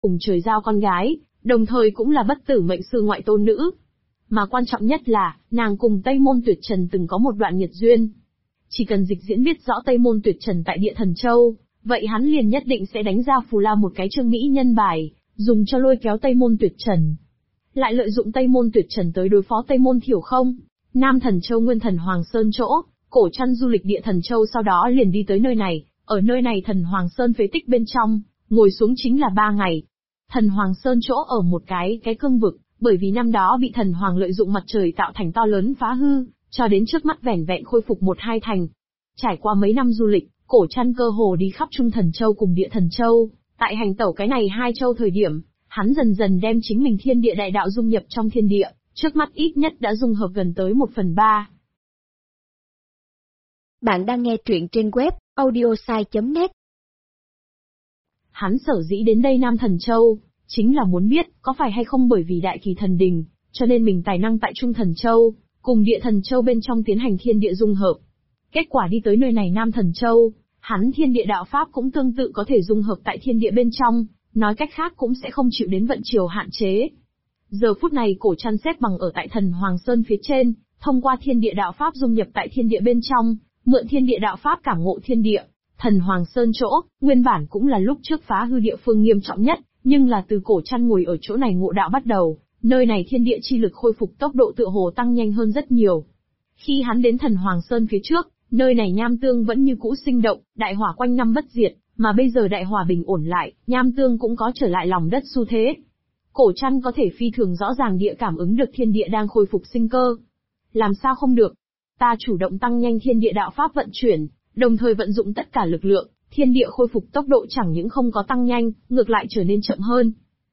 cùng trời giao con gái, đồng thời cũng là bất tử mệnh sư ngoại tôn nữ. Mà quan trọng nhất là, nàng cùng Tây Môn Tuyệt Trần từng có một đoạn nghiệt duyên. Chỉ cần Dịch Diễn biết rõ Tây Môn Tuyệt Trần tại Địa Thần Châu, vậy hắn liền nhất định sẽ đánh ra Phù La một cái trương mỹ nhân bài, dùng cho lôi kéo Tây Môn Tuyệt Trần. Lại lợi dụng Tây Môn Tuyệt Trần tới đối phó Tây Môn Thiểu Không, Nam Thần Châu Nguyên Thần Hoàng Sơn chỗ, Cổ Trăn du lịch Địa Thần Châu sau đó liền đi tới nơi này, ở nơi này Thần Hoàng Sơn phế tích bên trong, ngồi xuống chính là 3 ngày. Thần Hoàng Sơn chỗ ở một cái cương vực, bởi vì năm đó bị Thần Hoàng lợi dụng mặt trời tạo thành to lớn phá hư, cho đến trước mắt vẻn vẹn khôi phục 1-2 thành. Trải qua mấy năm du lịch, Cổ Trăn cơ hồ đi khắp Trung Thần Châu cùng Địa Thần Châu, tại hành tẩu cái này 2 châu thời điểm, hắn dần dần đem chính mình thiên địa đại đạo dung nhập trong thiên địa, trước mắt ít nhất đã dung hợp gần tới 1/3. Bạn đang nghe truyện trên web audiosai.net. Hắn sở dĩ đến đây Nam Thần Châu, chính là muốn biết, có phải hay không bởi vì đại kỳ thần đình, cho nên mình tài năng tại Trung Thần Châu, cùng Địa Thần Châu bên trong tiến hành thiên địa dung hợp. Kết quả đi tới nơi này Nam Thần Châu, hắn thiên địa đạo pháp cũng tương tự có thể dung hợp tại thiên địa bên trong, nói cách khác cũng sẽ không chịu đến vận chiều hạn chế. Giờ phút này Cổ Trăn xếp bằng ở tại Thần Hoàng Sơn phía trên, thông qua thiên địa đạo pháp dung nhập tại thiên địa bên trong, mượn thiên địa đạo pháp cảm ngộ thiên địa. Thần Hoàng Sơn chỗ, nguyên bản cũng là lúc trước phá hư địa phương nghiêm trọng nhất, nhưng là từ Cổ Trăn ngồi ở chỗ này ngộ đạo bắt đầu, nơi này thiên địa chi lực khôi phục tốc độ tựa hồ tăng nhanh hơn rất nhiều. Khi hắn đến Thần Hoàng Sơn phía trước, nơi này nham tương vẫn như cũ sinh động, đại hỏa quanh năm bất diệt, mà bây giờ đại hỏa bình ổn lại, nham tương cũng có trở lại lòng đất xu thế. Cổ Trăn có thể phi thường rõ ràng địa cảm ứng được thiên địa đang khôi phục sinh cơ. Làm sao không được? Ta chủ động tăng nhanh thiên địa đạo pháp vận chuyển, đồng thời vận dụng tất cả lực lượng, thiên địa khôi phục tốc độ chẳng những không có tăng nhanh, ngược lại trở nên chậm hơn.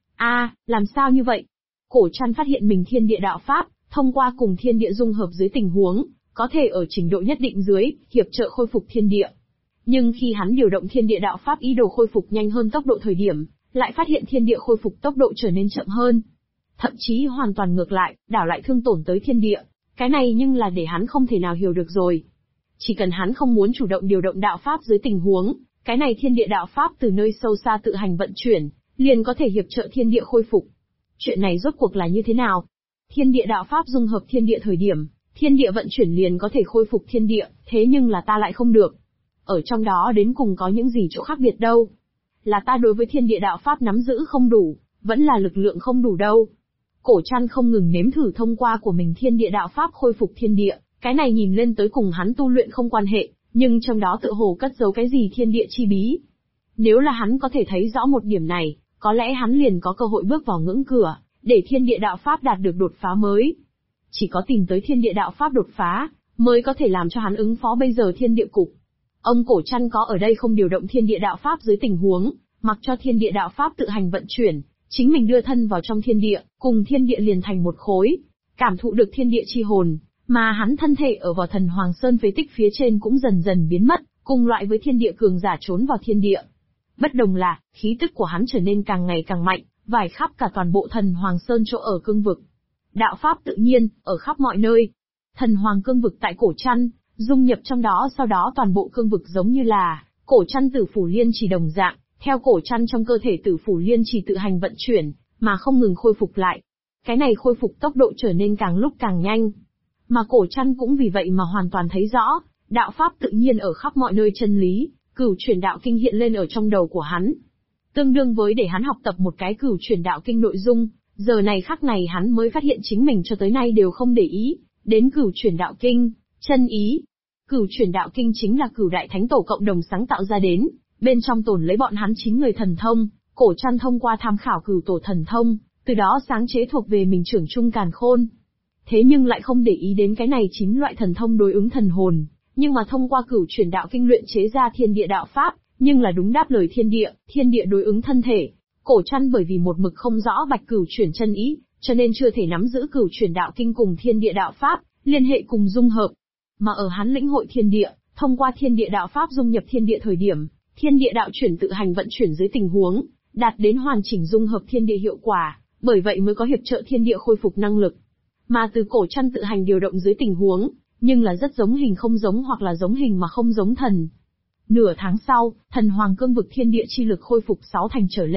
Làm sao như vậy? Cổ Trăn phát hiện mình thiên địa đạo pháp, thông qua cùng thiên địa dung hợp dưới tình huống, có thể ở trình độ nhất định dưới, hiệp trợ khôi phục thiên địa. Nhưng khi hắn điều động thiên địa đạo pháp ý đồ khôi phục nhanh hơn tốc độ thời điểm, lại phát hiện thiên địa khôi phục tốc độ trở nên chậm hơn. Thậm chí hoàn toàn ngược lại, đảo lại thương tổn tới thiên địa. Cái này nhưng là để hắn không thể nào hiểu được rồi. Chỉ cần hắn không muốn chủ động điều động đạo pháp dưới tình huống, cái này thiên địa đạo pháp từ nơi sâu xa tự hành vận chuyển, liền có thể hiệp trợ thiên địa khôi phục. Chuyện này rốt cuộc là như thế nào? Thiên địa đạo pháp dung hợp thiên địa thời điểm, thiên địa vận chuyển liền có thể khôi phục thiên địa, thế nhưng là ta lại không được. Ở trong đó đến cùng có những gì chỗ khác biệt đâu? Là ta đối với thiên địa đạo pháp nắm giữ không đủ, vẫn là lực lượng không đủ đâu? Cổ Trăn không ngừng nếm thử thông qua của mình thiên địa đạo pháp khôi phục thiên địa, cái này nhìn lên tới cùng hắn tu luyện không quan hệ, nhưng trong đó tự hồ cất giấu cái gì thiên địa chi bí. Nếu là hắn có thể thấy rõ một điểm này, có lẽ hắn liền có cơ hội bước vào ngưỡng cửa, để thiên địa đạo pháp đạt được đột phá mới. Chỉ có tìm tới thiên địa đạo pháp đột phá, mới có thể làm cho hắn ứng phó bây giờ thiên địa cục. Ông Cổ Trăn có ở đây không điều động thiên địa đạo pháp dưới tình huống, mặc cho thiên địa đạo pháp tự hành vận chuyển, chính mình đưa thân vào trong thiên địa, cùng thiên địa liền thành một khối, cảm thụ được thiên địa chi hồn, mà hắn thân thể ở vào Thần Hoàng Sơn phế tích phía trên cũng dần dần biến mất, cùng loại với thiên địa cường giả trốn vào thiên địa. Bất đồng là, khí tức của hắn trở nên càng ngày càng mạnh, vải khắp cả toàn bộ Thần Hoàng Sơn chỗ ở cương vực. Đạo pháp tự nhiên, ở khắp mọi nơi. Thần Hoàng cương vực tại Cổ Trăn, dung nhập trong đó, sau đó toàn bộ cương vực giống như là Cổ Trăn tử phủ liên trì đồng dạng, theo Cổ Trăn trong cơ thể tử phủ liên trì tự hành vận chuyển, mà không ngừng khôi phục lại. Cái này khôi phục tốc độ trở nên càng lúc càng nhanh. Mà Cổ Trăn cũng vì vậy mà hoàn toàn thấy rõ, đạo pháp tự nhiên ở khắp mọi nơi chân lý, cửu chuyển đạo kinh hiện lên ở trong đầu của hắn. Tương đương với để hắn học tập một cái cửu chuyển đạo kinh nội dung, giờ này khắc này hắn mới phát hiện chính mình cho tới nay đều không để ý đến cửu chuyển đạo kinh, chân ý. Cửu chuyển đạo kinh chính là cửu đại thánh tổ cộng đồng sáng tạo ra đến, bên trong tồn lấy bọn hắn 9 người thần thông, Cổ Trăn thông qua tham khảo cửu tổ thần thông, từ đó sáng chế thuộc về mình trưởng trung càn khôn. Thế nhưng lại không để ý đến cái này 9 loại thần thông đối ứng thần hồn, nhưng mà thông qua cửu chuyển đạo kinh luyện chế ra thiên địa đạo pháp, nhưng là đúng đáp lời thiên địa đối ứng thân thể. Cổ Trăn bởi vì một mực không rõ bạch cửu chuyển chân ý, cho nên chưa thể nắm giữ cửu chuyển đạo kinh cùng thiên địa đạo pháp, liên hệ cùng dung hợp. Mà ở hắn lĩnh hội thiên địa, thông qua thiên địa đạo pháp dung nhập thiên địa thời điểm, thiên địa đạo chuyển tự hành vận chuyển dưới tình huống, đạt đến hoàn chỉnh dung hợp thiên địa hiệu quả, bởi vậy mới có hiệp trợ thiên địa khôi phục năng lực. Mà từ Cổ Trăn tự hành điều động dưới tình huống, nhưng là rất giống hình không giống hoặc là giống hình mà không giống thần. Nửa tháng sau, Thần Hoàng cương vực thiên địa chi lực khôi phục 6 thành trở lên,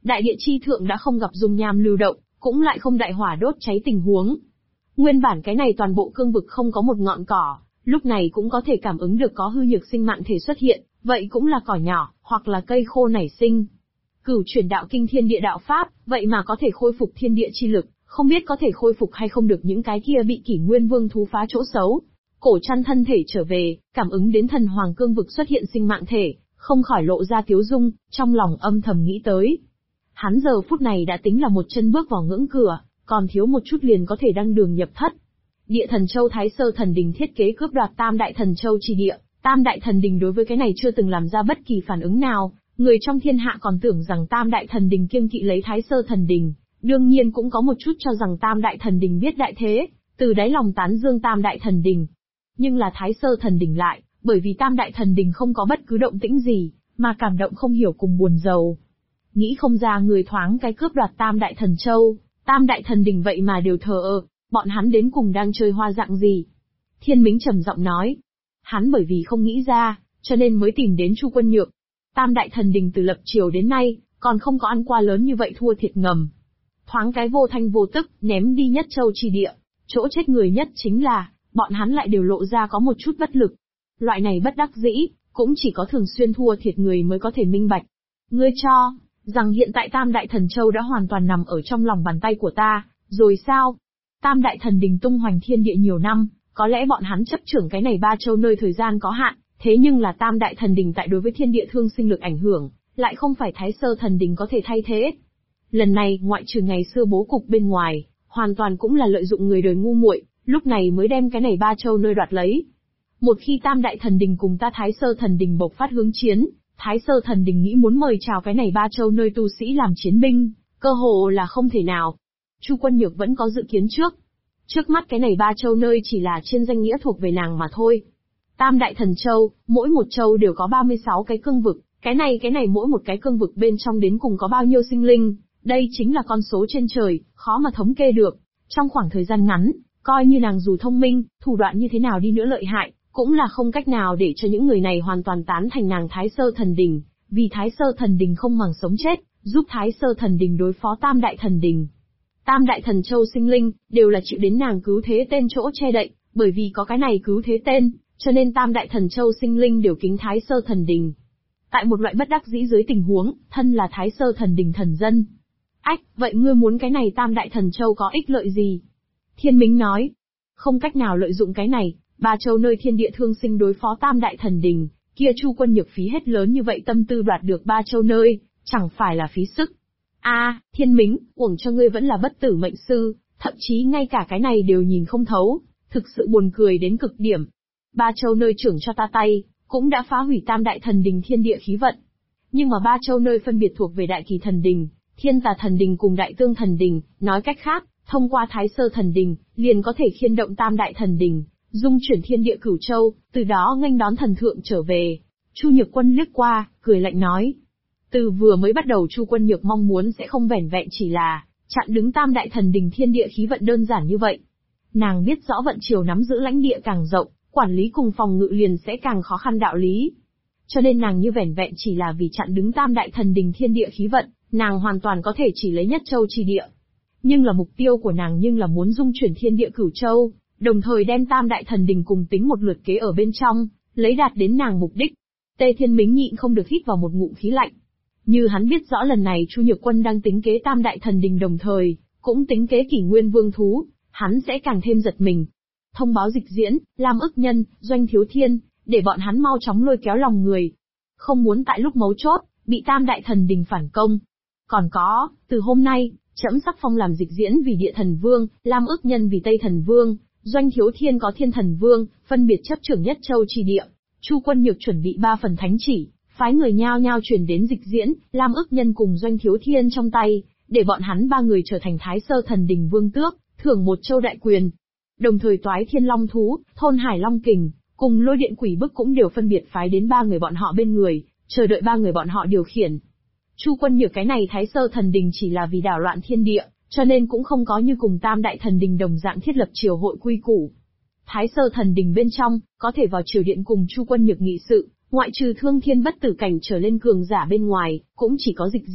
Đại địa chi thượng đã không gặp dung nham lưu động, cũng lại không đại hỏa đốt cháy tình huống. Nguyên bản cái này toàn bộ cương vực không có một ngọn cỏ, lúc này cũng có thể cảm ứng được có hư nhược sinh mạng thể xuất hiện, vậy cũng là cỏ nhỏ, hoặc là cây khô nảy sinh. Cửu chuyển đạo kinh thiên địa đạo pháp, vậy mà có thể khôi phục thiên địa chi lực, không biết có thể khôi phục hay không được những cái kia bị Kỷ Nguyên Vương thú phá chỗ xấu. Cổ Trăn thân thể trở về, cảm ứng đến thần hoàng cương vực xuất hiện sinh mạng thể, không khỏi lộ ra tiếu dung, trong lòng âm thầm nghĩ tới. Hắn giờ phút này đã tính là một chân bước vào ngưỡng cửa, còn thiếu một chút liền có thể đăng đường nhập thất. Địa Thần Châu Thái Sơ Thần Đình thiết kế cướp đoạt Tam Đại Thần Châu chi địa, Tam Đại Thần Đình đối với cái này chưa từng làm ra bất kỳ phản ứng nào, người trong thiên hạ còn tưởng rằng Tam Đại Thần Đình kiêng kỵ lấy Thái Sơ Thần Đình, đương nhiên cũng có một chút cho rằng Tam Đại Thần Đình biết đại thế, từ đáy lòng tán dương Tam Đại Thần Đình. Nhưng là Thái Sơ Thần Đình lại, bởi vì Tam Đại Thần Đình không có bất cứ động tĩnh gì, mà cảm động không hiểu cùng buồn rầu. Nghĩ không ra người thoáng cái cướp đoạt Tam Đại Thần Châu, Tam Đại Thần Đình vậy mà đều thờ ơ, bọn hắn đến cùng đang chơi hoa dạng gì? Thiên Mính trầm giọng nói. Hắn bởi vì không nghĩ ra, cho nên mới tìm đến Chu Quân Nhược. Tam Đại Thần Đình từ lập triều đến nay, còn không có ăn qua lớn như vậy thua thiệt ngầm. Thoáng cái vô thanh vô tức, ném đi Nhất Châu chi địa, chỗ chết người nhất chính là, bọn hắn lại đều lộ ra có một chút bất lực. Loại này bất đắc dĩ, cũng chỉ có thường xuyên thua thiệt người mới có thể minh bạch. Ngươi cho rằng hiện tại Tam Đại Thần Châu đã hoàn toàn nằm ở trong lòng bàn tay của ta, rồi sao? Tam Đại Thần Đình tung hoành thiên địa nhiều năm, có lẽ bọn hắn chấp trưởng cái này ba châu nơi thời gian có hạn, thế nhưng là Tam Đại Thần Đình tại đối với thiên địa thương sinh lực ảnh hưởng, lại không phải Thái Sơ Thần Đình có thể thay thế. Lần này, ngoại trừ ngày xưa bố cục bên ngoài, hoàn toàn cũng là lợi dụng người đời ngu muội, lúc này mới đem cái này ba châu nơi đoạt lấy. Một khi Tam Đại Thần Đình cùng ta Thái Sơ Thần Đình bộc phát hướng chiến, Thái Sơ Thần Đình nghĩ muốn mời chào cái này ba châu nơi tu sĩ làm chiến binh, cơ hồ là không thể nào. Chu Quân Nhược vẫn có dự kiến trước. Trước mắt cái này ba châu nơi chỉ là trên danh nghĩa thuộc về nàng mà thôi. Tam Đại Thần Châu, mỗi một châu đều có 36 cái cương vực, cái này mỗi một cái cương vực bên trong đến cùng có bao nhiêu sinh linh, đây chính là con số trên trời, khó mà thống kê được. Trong khoảng thời gian ngắn, coi như nàng dù thông minh, thủ đoạn như thế nào đi nữa lợi hại, cũng là không cách nào để cho những người này hoàn toàn tán thành nàng Thái Sơ Thần Đình, vì Thái Sơ Thần Đình không màng sống chết, giúp Thái Sơ Thần Đình đối phó Tam Đại Thần Đình. Tam Đại Thần Châu sinh linh, đều là chịu đến nàng cứu thế tên chỗ che đậy, bởi vì có cái này cứu thế tên, cho nên Tam Đại Thần Châu sinh linh đều kính Thái Sơ Thần Đình. Tại một loại bất đắc dĩ dưới tình huống, thân là Thái Sơ Thần Đình thần dân. Ách, vậy ngươi muốn cái này Tam Đại Thần Châu có ích lợi gì? Thiên Mính nói, không cách nào lợi dụng cái này, ba châu nơi thiên địa thương sinh đối phó Tam Đại Thần Đình, kia Chu Quân Nhược phí hết lớn như vậy tâm tư đoạt được ba châu nơi, chẳng phải là phí sức. Thiên Mính, uổng cho ngươi vẫn là bất tử mệnh sư, thậm chí ngay cả cái này đều nhìn không thấu, thực sự buồn cười đến cực điểm. Ba châu nơi trưởng cho ta tay, cũng đã phá hủy Tam Đại Thần Đình thiên địa khí vận. Nhưng mà ba châu nơi phân biệt thuộc về Đại Kỳ Thần Đình, Thiên Tà Thần Đình cùng Đại Tương Thần Đình, nói cách khác, thông qua Thái Sơ Thần Đình, liền có thể khiên động Tam Đại Thần Đình, dung chuyển thiên địa cửu châu, từ đó nghênh đón thần thượng trở về. Chu Nhược Quân liếc qua, cười lạnh nói. Từ vừa mới bắt đầu Chu Quân Nhược mong muốn sẽ không vẻn vẹn chỉ là chặn đứng Tam Đại Thần Đình thiên địa khí vận đơn giản như vậy. Nàng biết rõ vận triều nắm giữ lãnh địa càng rộng, quản lý cùng phòng ngự liền sẽ càng khó khăn đạo lý. Cho nên nàng như vẻn vẹn chỉ là vì chặn đứng Tam Đại Thần Đình thiên địa khí vận, nàng hoàn toàn có thể chỉ lấy Nhất Châu chi địa. Nhưng là mục tiêu của nàng nhưng là muốn dung chuyển thiên địa cửu châu, đồng thời đem Tam Đại Thần Đình cùng tính một lượt kế ở bên trong, lấy đạt đến nàng mục đích. Tề Thiên Mính nhịn không được hít vào một ngụm khí lạnh. Như hắn biết rõ lần này Chu Nhược Quân đang tính kế Tam Đại Thần Đình đồng thời, cũng tính kế Kỷ Nguyên Vương thú, hắn sẽ càng thêm giật mình. Thông báo Dịch Diễn, Lam Ức Nhân, Doanh Thiếu Thiên, để bọn hắn mau chóng lôi kéo lòng người. Không muốn tại lúc mấu chốt, bị Tam Đại Thần Đình phản công. Còn có, từ hôm nay, trẫm sắc phong làm Dịch Diễn vì Địa Thần Vương, Lam Ức Nhân vì Tây Thần Vương, Doanh Thiếu Thiên có Thiên Thần Vương, phân biệt chấp trưởng Nhất Châu chi địa. Chu Quân Nhược chuẩn bị 3 phần thánh chỉ, phái người nhao nhao chuyển đến Dịch Diễn, Lam Ức Nhân cùng Doanh Thiếu Thiên trong tay, để bọn hắn 3 người trở thành Thái Sơ Thần Đình vương tước, thưởng 1 châu đại quyền. Đồng thời Toái Thiên Long Thú, Thôn Hải Long Kình, cùng Lôi Điện Quỷ Bức cũng đều phân biệt phái đến 3 người bọn họ bên người, chờ đợi 3 người bọn họ điều khiển. Chu Quân Nhược cái này Thái Sơ Thần Đình chỉ là vì đảo loạn thiên địa, cho nên cũng không có như cùng Tam Đại Thần Đình đồng dạng thiết lập triều hội quy củ. Thái Sơ Thần Đình bên trong, có thể vào triều điện cùng Chu Quân Nhược nghị sự, ngoại trừ Thương Thiên bất tử cảnh trở lên cường giả bên ngoài, cũng chỉ có Dịch Diễn,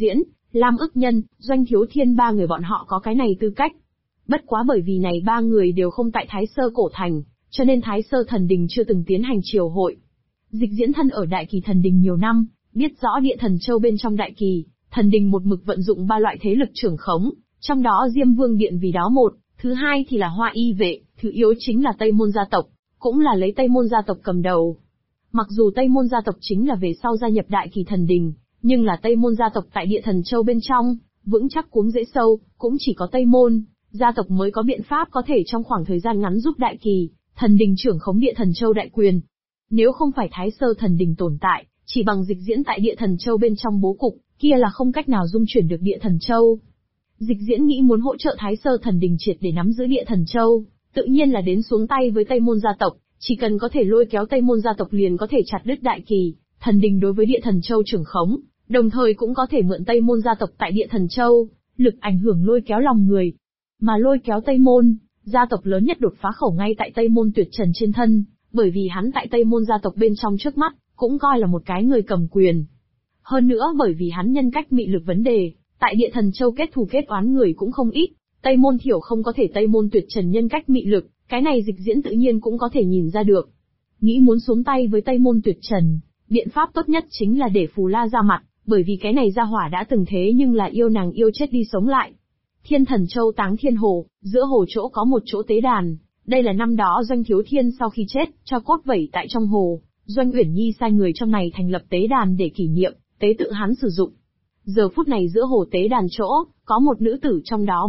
Lam Ức Nhân, Doanh Thiếu Thiên ba người bọn họ có cái này tư cách. Bất quá bởi vì này ba người đều không tại Thái Sơ Cổ Thành, cho nên Thái Sơ Thần Đình chưa từng tiến hành triều hội. Dịch Diễn thân ở Đại Kỳ Thần Đình nhiều năm, biết rõ Địa Thần Châu bên trong Đại Kỳ, Thần Đình một mực vận dụng ba loại thế lực trưởng khống, trong đó Diêm Vương Điện vì đó một, thứ hai thì là Hoa Y Vệ, thứ yếu chính là Tây Môn gia tộc, cũng là lấy Tây Môn gia tộc cầm đầu. Mặc dù Tây Môn gia tộc chính là về sau gia nhập Đại Kỳ Thần Đình, nhưng là Tây Môn gia tộc tại Địa Thần Châu bên trong, vững chắc cuống rễ sâu, cũng chỉ có Tây Môn gia tộc mới có biện pháp có thể trong khoảng thời gian ngắn giúp Đại Kỳ Thần Đình trưởng khống Địa Thần Châu đại quyền. Nếu không phải Thái Sơ Thần Đình tồn tại, chỉ bằng Dịch Diễn tại Địa Thần Châu bên trong bố cục, kia là không cách nào dung chuyển được Địa Thần Châu. Dịch Diễn nghĩ muốn hỗ trợ Thái Sơ Thần Đình triệt để nắm giữ Địa Thần Châu, tự nhiên là đến xuống tay với Tây Môn gia tộc, chỉ cần có thể lôi kéo Tây Môn gia tộc liền có thể chặt đứt Đại Kỳ Thần Đình đối với Địa Thần Châu trưởng khống, đồng thời cũng có thể mượn Tây Môn gia tộc tại Địa Thần Châu, lực ảnh hưởng lôi kéo lòng người. Mà lôi kéo Tây Môn gia tộc lớn nhất đột phá khẩu ngay tại Tây Môn Tuyệt Trần trên thân, bởi vì hắn tại Tây Môn gia tộc bên trong trước mắt, cũng coi là một cái người cầm quyền. Hơn nữa bởi vì hắn nhân cách mị lực vấn đề, tại Địa Thần Châu kết thù kết oán người cũng không ít, Tây Môn Thiểu không có thể Tây Môn Tuyệt Trần nhân cách mị lực, cái này Dịch Diễn tự nhiên cũng có thể nhìn ra được. Nghĩ muốn xuống tay với Tây Môn Tuyệt Trần, biện pháp tốt nhất chính là để Phù La ra mặt, bởi vì cái này gia hỏa đã từng thế nhưng là yêu nàng yêu chết đi sống lại. Thiên Thần Châu Táng Thiên Hồ, giữa hồ chỗ có một chỗ tế đàn, đây là năm đó Doanh Thiếu Thiên sau khi chết, cho cốt vẩy tại trong hồ, Doanh Uyển Nhi sai người trong này thành lập tế đàn để kỷ niệm, tế tự hắn sử dụng. Giờ phút này giữa hồ tế đàn chỗ, có một nữ tử trong đó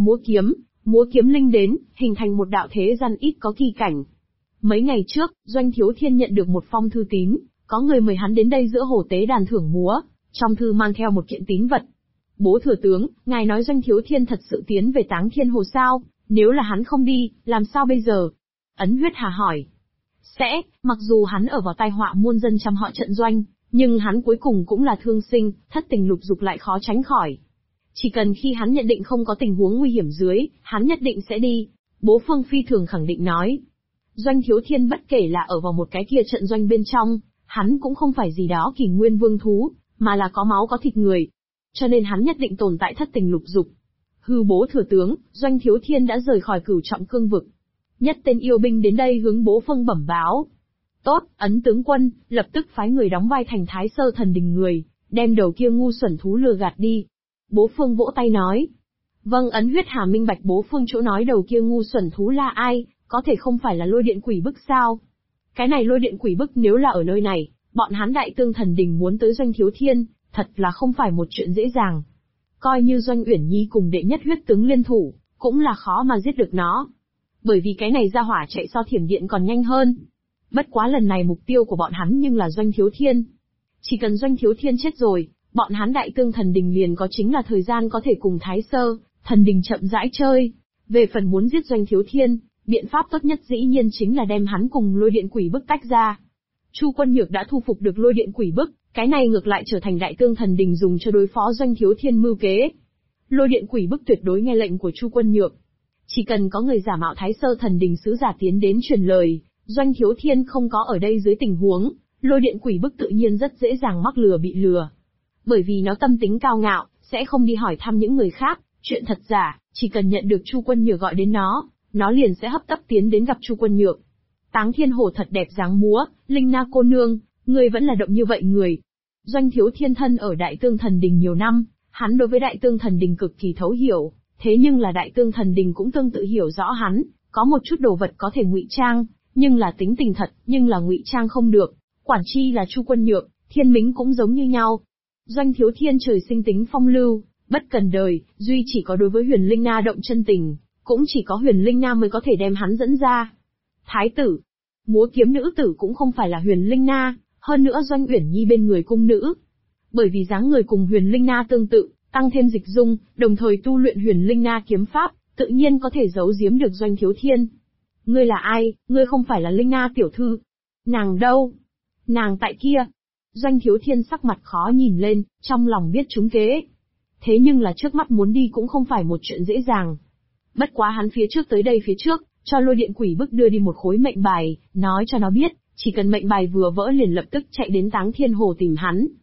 múa kiếm linh đến, hình thành một đạo thế gian ít có kỳ cảnh. Mấy ngày trước, Doanh Thiếu Thiên nhận được một phong thư tín, có người mời hắn đến đây giữa hồ tế đàn thưởng múa, trong thư mang theo một kiện tín vật. Bố thừa tướng, ngài nói Doanh Thiếu Thiên thật sự tiến về Táng Thiên Hồ sao? Nếu là hắn không đi, làm sao bây giờ? Ấn Huyết Hà hỏi. Sẽ, mặc dù hắn ở vào tai họa muôn dân trăm họ trận doanh, nhưng hắn cuối cùng cũng là thương sinh, thất tình lục dục lại khó tránh khỏi. Chỉ cần khi hắn nhận định không có tình huống nguy hiểm dưới, hắn nhất định sẽ đi. Bố Phương phi thường khẳng định nói. Doanh Thiếu Thiên bất kể là ở vào một cái kia trận doanh bên trong, hắn cũng không phải gì đó kỳ nguyên vương thú, mà là có máu có thịt người. Cho nên hắn nhất định tồn tại thất tình lục dục. Hư bố thừa tướng, Doanh Thiếu Thiên đã rời khỏi Cửu Trọng Cương vực. Nhất tên yêu binh đến đây hướng bố Phương bẩm báo. Tốt, Ấn tướng quân, lập tức phái người đóng vai thành Thái Sơ Thần Đình người, đem đầu kia ngu xuẩn thú lừa gạt đi. Bố Phương vỗ tay nói. Vâng, Ấn Huyết Hà minh bạch bố Phương chỗ nói đầu kia ngu xuẩn thú là ai, có thể không phải là lôi điện quỷ bức sao? Cái này lôi điện quỷ bức nếu là ở nơi này, bọn hắn Đại Tương Thần Đình muốn tới Doanh Thiếu Thiên, thật là không phải một chuyện dễ dàng. Coi như Doanh Uyển Nhi cùng đệ nhất huyết tướng liên thủ, cũng là khó mà giết được nó. Bởi vì cái này ra hỏa chạy so thiểm điện còn nhanh hơn. Bất quá lần này mục tiêu của bọn hắn nhưng là Doanh Thiếu Thiên. Chỉ cần Doanh Thiếu Thiên chết rồi, bọn hắn Đại Tương Thần Đình liền có chính là thời gian có thể cùng Thái Sơ Thần Đình chậm rãi chơi. Về phần muốn giết Doanh Thiếu Thiên, biện pháp tốt nhất dĩ nhiên chính là đem hắn cùng lôi điện quỷ bức tách ra. Chu Quân Nhược đã thu phục được lôi điện quỷ bức, cái này ngược lại trở thành Đại Tương Thần Đình dùng cho đối phó Doanh Thiếu Thiên mưu kế. Lôi điện quỷ bức tuyệt đối nghe lệnh của Chu Quân Nhược. Chỉ cần có người giả mạo Thái Sơ Thần Đình sứ giả tiến đến truyền lời, Doanh Thiếu Thiên không có ở đây dưới tình huống, lôi điện quỷ bức tự nhiên rất dễ dàng mắc lừa bị lừa. Bởi vì nó tâm tính cao ngạo, sẽ không đi hỏi thăm những người khác, chuyện thật giả, chỉ cần nhận được Chu Quân Nhược gọi đến nó liền sẽ hấp tấp tiến đến gặp Chu Quân Nhược. Táng Thiên Hồ thật đẹp dáng múa, Linh Na cô nương, người vẫn là động như vậy người. Doanh Thiếu Thiên thân ở Đại Tương Thần Đình nhiều năm, hắn đối với Đại Tương Thần Đình cực kỳ thấu hiểu, thế nhưng là Đại Tương Thần Đình cũng tương tự hiểu rõ hắn, có một chút đồ vật có thể ngụy trang, nhưng là tính tình thật, nhưng là ngụy trang không được. Quản chi là Chu Quân Nhược, Thiên Mính cũng giống như nhau. Doanh Thiếu Thiên trời sinh tính phong lưu, bất cần đời, duy chỉ có đối với Huyền Linh Na động chân tình, cũng chỉ có Huyền Linh Na mới có thể đem hắn dẫn ra. Thái tử, múa kiếm nữ tử cũng không phải là Huyền Linh Na, hơn nữa Doanh Uyển Nhi bên người cung nữ. Bởi vì dáng người cùng Huyền Linh Na tương tự, tăng thêm dịch dung, đồng thời tu luyện Huyền Linh Na kiếm pháp, tự nhiên có thể giấu giếm được Doanh Thiếu Thiên. Ngươi là ai, ngươi không phải là Linh Na tiểu thư. Nàng đâu? Nàng tại kia. Doanh Thiếu Thiên sắc mặt khó nhìn lên, trong lòng biết trúng kế. Thế nhưng là trước mắt muốn đi cũng không phải một chuyện dễ dàng. Bất quá hắn phía trước tới đây phía trước, cho lôi điện quỷ bức đưa đi một khối mệnh bài, nói cho nó biết, chỉ cần mệnh bài vừa vỡ liền lập tức chạy đến Táng Thiên Hồ tìm hắn.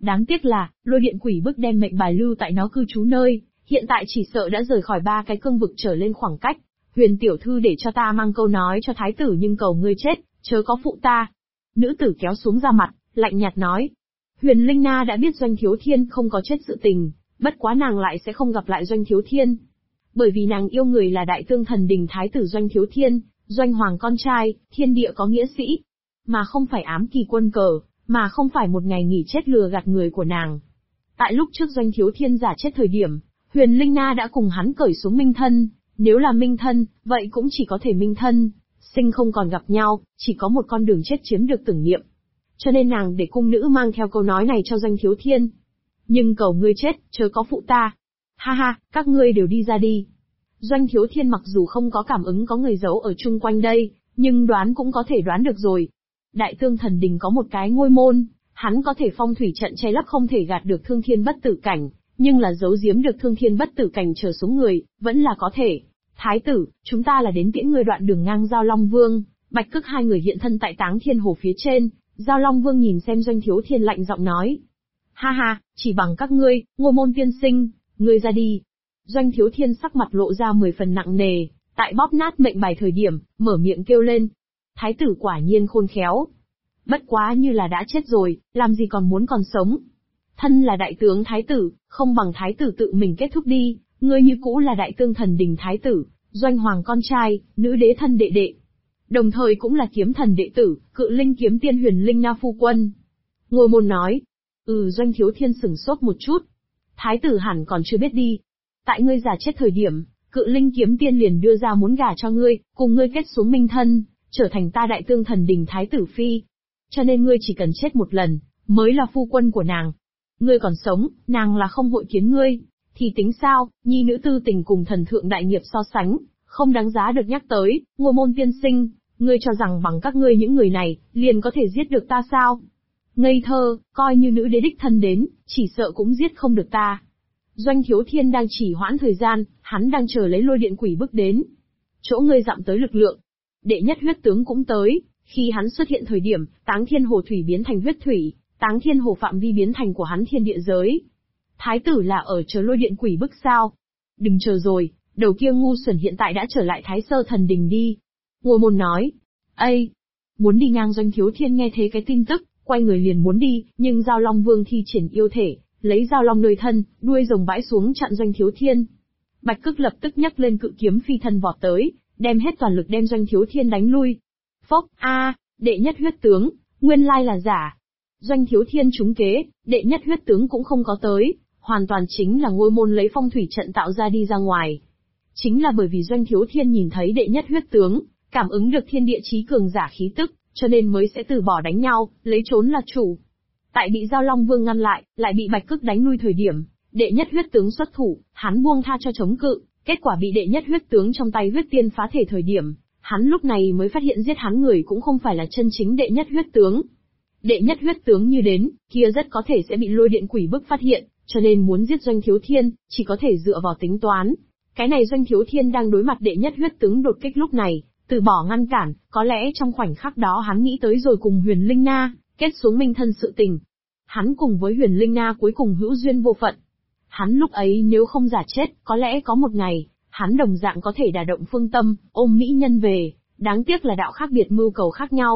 Đáng tiếc là, lôi điện quỷ bức đem mệnh bài lưu tại nó cư trú nơi, hiện tại chỉ sợ đã rời khỏi 3 cái cương vực trở lên khoảng cách. Huyền tiểu thư để cho ta mang câu nói cho thái tử nhưng cầu ngươi chết, chớ có phụ ta. Nữ tử kéo xuống da mặt, lạnh nhạt nói. Huyền Linh Na đã biết Doanh Thiếu Thiên không có chết sự tình, bất quá nàng lại sẽ không gặp lại Doanh Thiếu Thiên. Bởi vì nàng yêu người là Đại Tương Thần Đình thái tử Doanh Thiếu Thiên, Doanh Hoàng con trai, thiên địa có nghĩa sĩ. Mà không phải ám kỳ quân cờ, mà không phải một ngày nghỉ chết lừa gạt người của nàng. Tại lúc trước Doanh Thiếu Thiên giả chết thời điểm, Huyền Linh Na đã cùng hắn cởi xuống minh thân, nếu là minh thân, vậy cũng chỉ có thể minh thân, sinh không còn gặp nhau, chỉ có một con đường chết chiếm được tưởng niệm. Cho nên nàng để cung nữ mang theo câu nói này cho Doanh Thiếu Thiên. Nhưng cầu ngươi chết, chớ có phụ ta. Ha ha, các ngươi đều đi ra đi. Doanh Thiếu Thiên mặc dù không có cảm ứng có người giấu ở chung quanh đây, nhưng đoán cũng có thể đoán được rồi. Đại Tương Thần Đình có một cái ngôi môn, hắn có thể phong thủy trận che lấp không thể gạt được Thương Thiên Bất Tử Cảnh, nhưng là giấu giếm được Thương Thiên Bất Tử Cảnh trở xuống người, vẫn là có thể. Thái tử, chúng ta là đến tiễn ngươi đoạn đường ngang Giao Long Vương. Bạch Cức hai người hiện thân tại Táng Thiên Hồ phía trên, Giao Long Vương nhìn xem Doanh Thiếu Thiên lạnh giọng nói. Ha ha, chỉ bằng các ngươi, ngôi môn tiên sinh, ngươi ra đi. Doanh Thiếu Thiên sắc mặt lộ ra 10 phần nặng nề, tại bóp nát mệnh bài thời điểm, mở miệng kêu lên. Thái tử quả nhiên khôn khéo. Bất quá như là đã chết rồi, làm gì còn muốn còn sống. Thân là đại tướng thái tử, không bằng thái tử tự mình kết thúc đi, ngươi như cũ là Đại Tương Thần Đình thái tử, Doanh Hoàng con trai, nữ đế thân đệ đệ. Đồng thời cũng là kiếm thần đệ tử, Cự Linh kiếm tiên Huyền Linh Na phu quân. Ngôi môn nói. Doanh Thiếu Thiên sửng sốt một chút. Thái tử hẳn còn chưa biết đi. Tại ngươi giả chết thời điểm, Cự Linh kiếm tiên liền đưa ra muốn gả cho ngươi, cùng ngươi kết xuống minh thân, trở thành ta Đại Tương Thần Đình thái tử phi. Cho nên ngươi chỉ cần chết một lần, mới là phu quân của nàng. Ngươi còn sống, nàng là không hội kiến ngươi. Thì tính sao, nhi nữ tư tình cùng thần thượng đại nghiệp so sánh, không đáng giá được nhắc tới, ngôi môn tiên sinh, ngươi cho rằng bằng các ngươi những người này, liền có thể giết được ta sao? Ngây thơ, coi như nữ đế đích thân đến, chỉ sợ cũng giết không được ta. Doanh Thiếu Thiên đang chỉ hoãn thời gian, hắn đang chờ lấy lôi điện quỷ bức đến. Chỗ ngươi dặm tới lực lượng. Đệ nhất huyết tướng cũng tới, khi hắn xuất hiện thời điểm, Táng Thiên Hồ thủy biến thành huyết thủy, Táng Thiên Hồ phạm vi biến thành của hắn thiên địa giới. Thái tử là ở chờ lôi điện quỷ bức sao? Đừng chờ rồi, đầu kia ngu xuẩn hiện tại đã trở lại Thái Sơ Thần Đình đi. Ngô Môn nói. Ây! Muốn đi ngang Doanh Thiếu Thiên nghe thế cái tin tức, quay người liền muốn đi, nhưng Giao Long Vương thi triển yêu thể, lấy Giao Long nơi thân, đuôi rồng bãi xuống chặn Doanh Thiếu Thiên. Bạch Cức lập tức nhấc lên cự kiếm phi thân vọt tới, đem hết toàn lực đem Doanh Thiếu Thiên đánh lui. Phốc, đệ nhất huyết tướng, nguyên lai là giả. Doanh Thiếu Thiên trúng kế, đệ nhất huyết tướng cũng không có tới, hoàn toàn chính là ngôi môn lấy phong thủy trận tạo ra đi ra ngoài. Chính là bởi vì Doanh Thiếu Thiên nhìn thấy đệ nhất huyết tướng, cảm ứng được thiên địa chí cường giả khí tức, cho nên mới sẽ từ bỏ đánh nhau, lấy trốn là chủ. Tại bị Giao Long Vương ngăn lại bị Bạch Cức đánh lui thời điểm, đệ nhất huyết tướng xuất thủ, hắn buông tha cho chống cự, kết quả bị đệ nhất huyết tướng trong tay huyết tiên phá thể thời điểm, hắn lúc này mới phát hiện giết hắn người cũng không phải là chân chính đệ nhất huyết tướng. Đệ nhất huyết tướng như đến, kia rất có thể sẽ bị lôi điện quỷ bức phát hiện, cho nên muốn giết Doanh Thiếu Thiên, chỉ có thể dựa vào tính toán. Cái này Doanh Thiếu Thiên đang đối mặt đệ nhất huyết tướng đột kích lúc này, từ bỏ ngăn cản, có lẽ trong khoảnh khắc đó hắn nghĩ tới rồi cùng Huyền Linh Na, kết xuống minh thân sự tình. Hắn cùng với Huyền Linh Na cuối cùng hữu duyên vô phận. Hắn lúc ấy nếu không giả chết, có lẽ có một ngày, hắn đồng dạng có thể đả động phương tâm, ôm mỹ nhân về, đáng tiếc là đạo khác biệt mưu cầu khác nhau.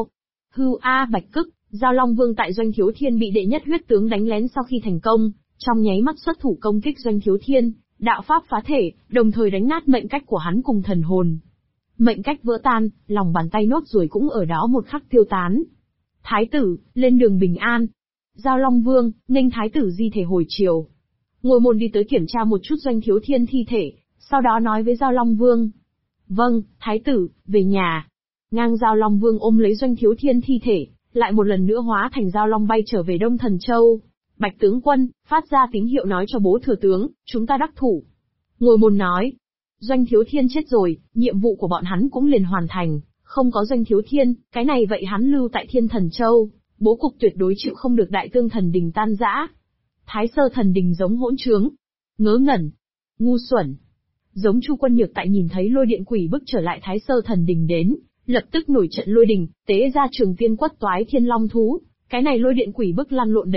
Bạch Cức, Giao Long Vương tại Doanh Thiếu Thiên bị đệ nhất huyết tướng đánh lén sau khi thành công, trong nháy mắt xuất thủ công kích Doanh Thiếu Thiên, đạo pháp phá thể, đồng thời đánh nát mệnh cách của hắn cùng thần hồn. Mệnh cách vỡ tan, lòng bàn tay nốt ruồi cũng ở đó một khắc tiêu tán. Thái tử, lên đường bình an. Giao Long Vương, nghênh thái tử di thể hồi triều. Ngôi môn đi tới kiểm tra một chút Doanh Thiếu Thiên thi thể, sau đó nói với Giao Long Vương. Vâng, thái tử, về nhà. Ngang Giao Long Vương ôm lấy Doanh Thiếu Thiên thi thể, lại một lần nữa hóa thành Giao Long bay trở về Đông Thần Châu. Bạch tướng quân, phát ra tín hiệu nói cho bố thừa tướng, chúng ta đắc thủ. Ngôi môn nói. Doanh Thiếu Thiên chết rồi, nhiệm vụ của bọn hắn cũng liền hoàn thành, không có Doanh Thiếu Thiên, cái này vậy hắn lưu tại Thiên Thần Châu, bố cục tuyệt đối chịu không được Đại Tương Thần Đình tan rã. Thái Sơ Thần Đình giống hỗn trướng, ngớ ngẩn, ngu xuẩn. Giống Chu Quân Nhược tại nhìn thấy lôi điện quỷ bức trở lại Thái Sơ Thần Đình đến, lập tức nổi trận lôi đình, tế ra Trường Tiên Quất Toái Thiên Long thú, cái này lôi điện quỷ bức lăn lộn đầy đất,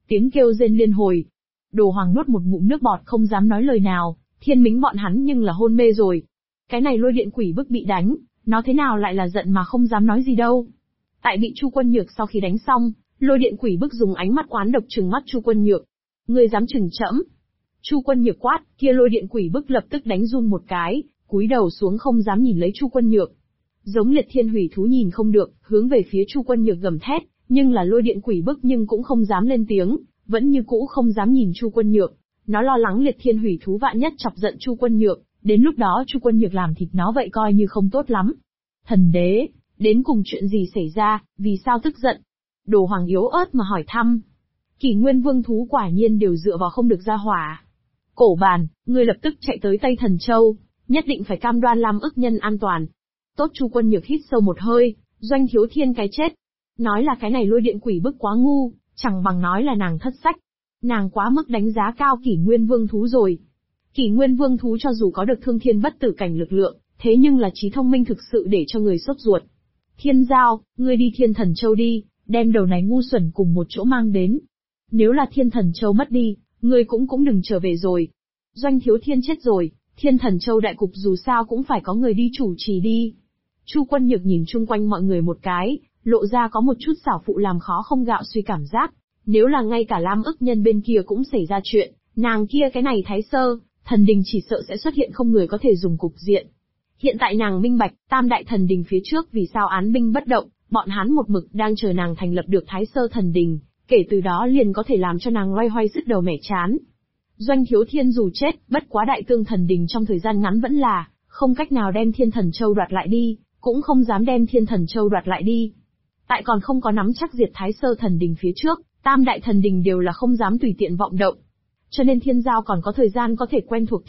Tiếng kêu rên liên hồi. Đồ Hoàng nuốt một ngụm nước bọt không dám nói lời nào, Thiên Mính bọn hắn nhưng là hôn mê rồi. Cái này lôi điện quỷ bức bị đánh, nó thế nào lại là giận mà không dám nói gì đâu. Tại bị Chu Quân Nhược sau khi đánh xong, lôi điện quỷ bức dùng ánh mắt oán độc trừng mắt Chu Quân Nhược. Ngươi dám chừng trẫm? Chu Quân Nhược quát, kia lôi điện quỷ bức lập tức đánh run một cái, cúi đầu xuống không dám nhìn lấy Chu Quân Nhược. Giống liệt thiên hủy thú nhìn không được, hướng về phía Chu Quân Nhược gầm thét, nhưng là lôi điện quỷ bức nhưng cũng không dám lên tiếng, vẫn như cũ không dám nhìn Chu Quân Nhược. Nó lo lắng liệt thiên hủy thú vạn nhất chọc giận Chu Quân Nhược, đến lúc đó Chu Quân Nhược làm thịt nó vậy coi như không tốt lắm. Thần đế, đến cùng chuyện gì xảy ra, vì sao tức giận? Đồ Hoàng yếu ớt mà hỏi thăm. Kỷ Nguyên Vương thú quả nhiên đều dựa vào không được ra hỏa. Cổ Bàn, ngươi lập tức chạy tới Tây Thần Châu, nhất định phải cam đoan Lam Ức Nhân an toàn. Tốt. Chu Quân Nhược hít sâu một hơi, Doanh Thiếu Thiên cái chết. Nói là cái này lôi điện quỷ bức quá ngu, chẳng bằng nói là nàng thất sách. Nàng quá mức đánh giá cao Kỷ Nguyên Vương thú rồi. Kỷ Nguyên Vương thú cho dù có được thương thiên bất tử cảnh lực lượng, thế nhưng là trí thông minh thực sự để cho người sốt ruột. Thiên Giao, ngươi đi Thiên Thần Châu đi, đem đầu này ngu xuẩn cùng một chỗ mang đến. Nếu là Thiên Thần Châu mất đi, ngươi cũng đừng trở về rồi. Doanh Thiếu Thiên chết rồi, Thiên Thần Châu đại cục dù sao cũng phải có người đi chủ trì đi. Chu Quân Nhược nhìn chung quanh mọi người một cái, lộ ra có một chút xảo phụ làm khó không gạo suy cảm giác. Nếu là ngay cả Lam Ức Nhân bên kia cũng xảy ra chuyện, nàng kia cái này Thái Sơ, thần đình chỉ sợ sẽ xuất hiện không người có thể dùng cục diện. Hiện tại nàng minh bạch, tam đại thần đình phía trước vì sao án binh bất động, bọn hắn một mực đang chờ nàng thành lập được Thái Sơ thần đình, kể từ đó liền có thể làm cho nàng loay hoay sứt đầu mẻ chán. Doanh Thiếu Thiên dù chết, bất quá đại tương thần đình trong thời gian ngắn vẫn là không cách nào đem Thiên Thần Châu đoạt lại đi, cũng không dám đem Thiên Thần Châu đoạt lại đi. Tại còn không có nắm chắc diệt Thái Sơ thần đình phía trước, tam đại thần đình đều là không dám tùy tiện vọng động. Cho nên Thiên Giao còn có thời gian có thể quen thuộc